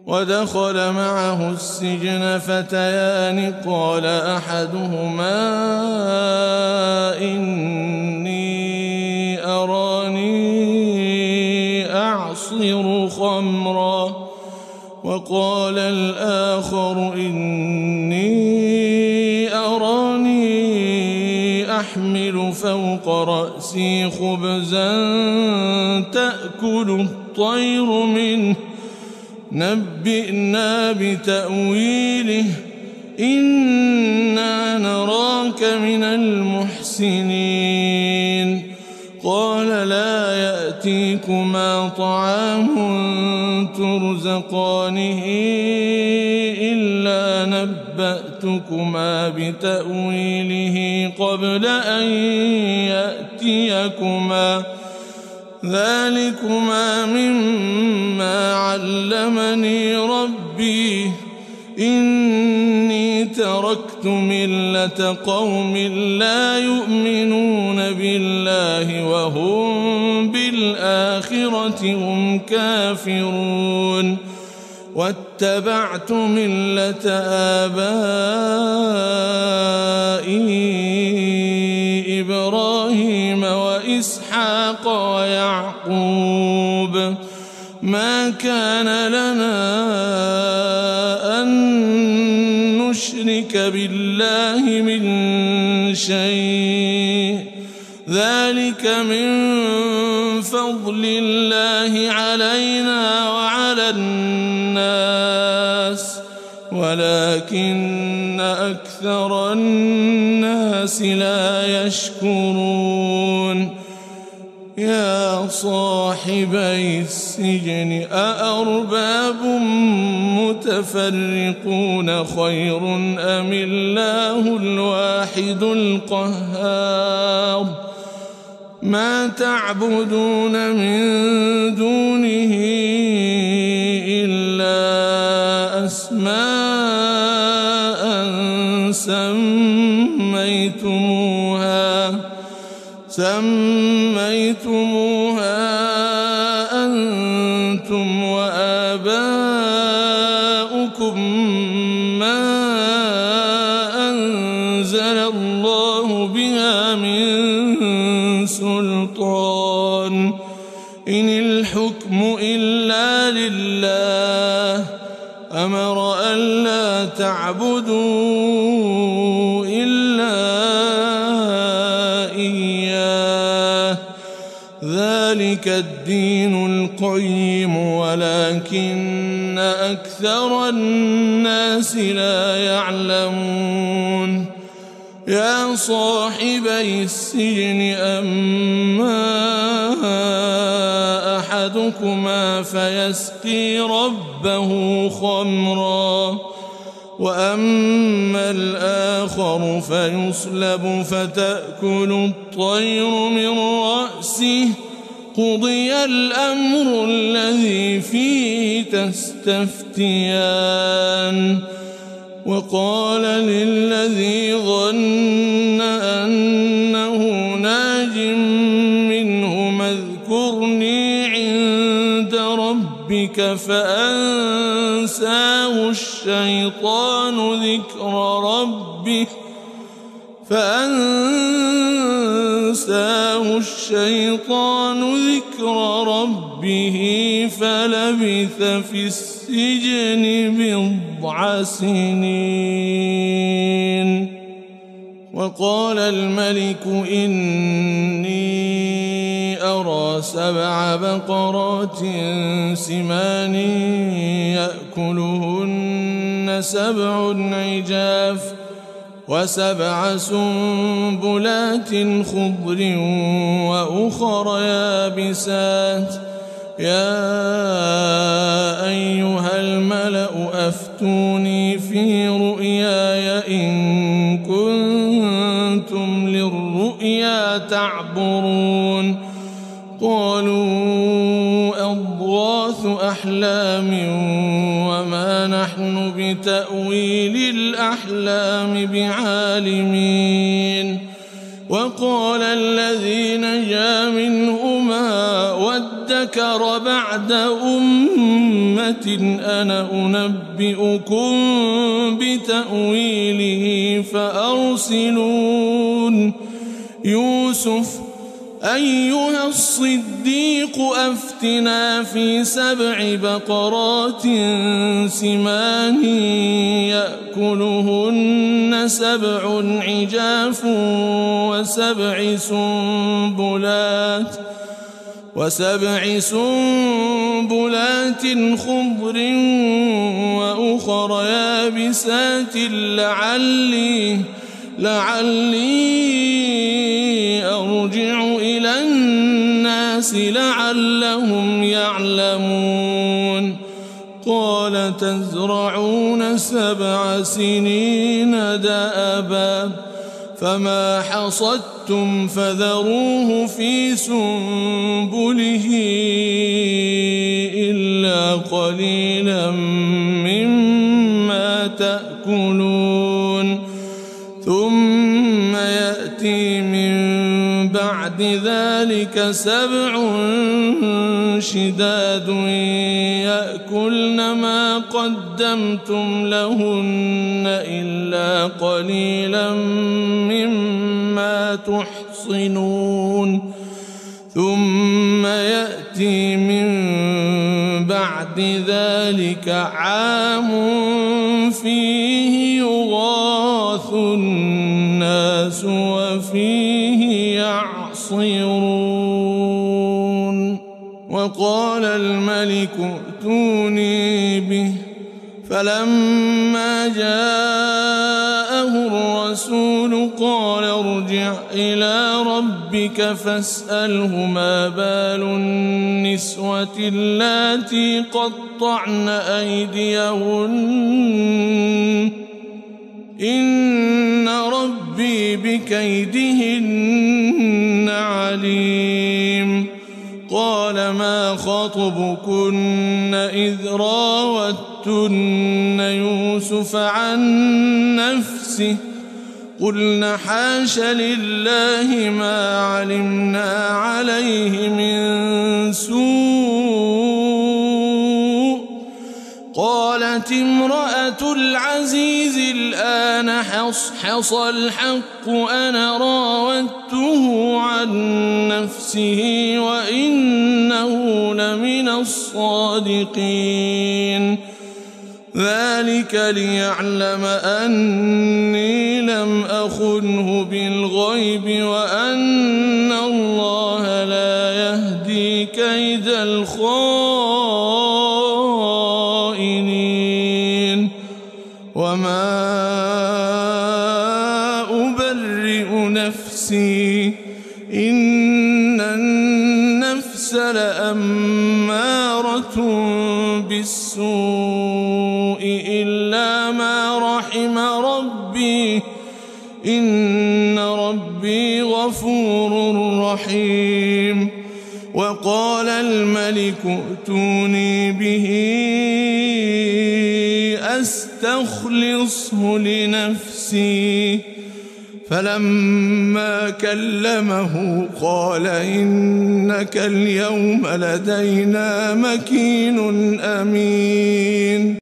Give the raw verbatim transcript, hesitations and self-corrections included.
ودخل معه السجن فتيان قال أحدهما إني أراني أعصر خمرا وقال الآخر إني أراني أحمل فوق رأسي خبزا تأكل الطير منه نبئنا بتأويله إنا نراك من المحسنين قال لا يأتيكما طعام ترزقانه إلا نبأتكما بتأويله قبل أن يأتيكما ذلكما مما علمني ربي إني تركت ملة قوم لا يؤمنون بالله وهم بالآخرة هم كافرون واتبعت ملة آبائي إبراهيم وإسحاق ويعقوب ما كان لنا أن نشرك بالله من شيء ذلك من فضل الله علينا وعلى الناس ولكن أكثر الناس لا يشكرون يا صاحبي السجن أأرباب متفرقون خير أم الله الواحد القهار ما تعبدون من دونه إلا أسماء سميتموها سميتموها أنتم وآباؤكم ما أنزل الله بها من سلطان إن الحكم إلا لله أمر ألا تعبدوا إلا إياه ذلك الدين القيم ولكن أكثر الناس لا يعلمون يا صاحبي السجن أما أحدكما فيسقي ربه خمرا وأما الآخر فيصلب فتأكل الطير من رأسه قضي الأمر الذي فيه تستفتيان وقال للذي ظن أنه ناج منهما اذكرني عند ربك فأنساه الشيطان ذكر ربه فأنساه الشيطان ذكر ربه فلبث في السجن بضع سنين وقال الملك إني أرى سبع بقرات سمان يأكلهن سبع عجاف وسبع سنبلات خضر وأخر يابسات يا أيها الملأ أفتوني في رؤياي إن كنتم للرؤيا تعبرون قالوا أضغاث أحلام وما نحن بتأويل الأحلام بعالمين وقال الذي نجا منهما وادكر وذكر بعد أمة أنا أنبئكم بتأويله فأرسلون يوسف أيها الصديق أفتنا في سبع بقرات سمان يأكلهن سبع عجاف وسبع سنبلات وسبع سنبلات خضر وأخر يابسات لعلي لعلي أرجع إلى الناس لعلهم يعلمون قال تزرعون سبع سنين دأبا فما حصدتم فذروه في سنبله إلا قليلا مما تأكلون ثم يأتي من بعد ذلك سبع شداد يأكلن ما قدمتم لهن إلا قليلا مما تحصنون ثم يأتي من بعد ذلك عام فيه يغاث الناس وفيه يعصرون وقال الملك ائتوني به فلما جاءه الرسول قال ارجع إلى ربك فاسأله ما بال النسوة اللاتي قطعن أيديهن إن ربي بكيدهن عليم قال ما خطبكن إذ راوتن يوسف عن نفسه قلنا حاش لله ما علمنا عليه من سوء قالت امرأة العزيز الآن حصحص الحق أنا راودته عن نفسه وإنه لمن الصادقين ذلك ليعلم أني لم أخنه بالغيب وأن الله لا يهدي كيد الخائنين وما أبرئ نفسي إن النفس لأمارة بالسوء إلا ما رحم ربي إن ربي غفور رحيم وقال الملك ائتوني به أستخلصه لنفسي فلما كلمه قال إنك اليوم لدينا مكين أمين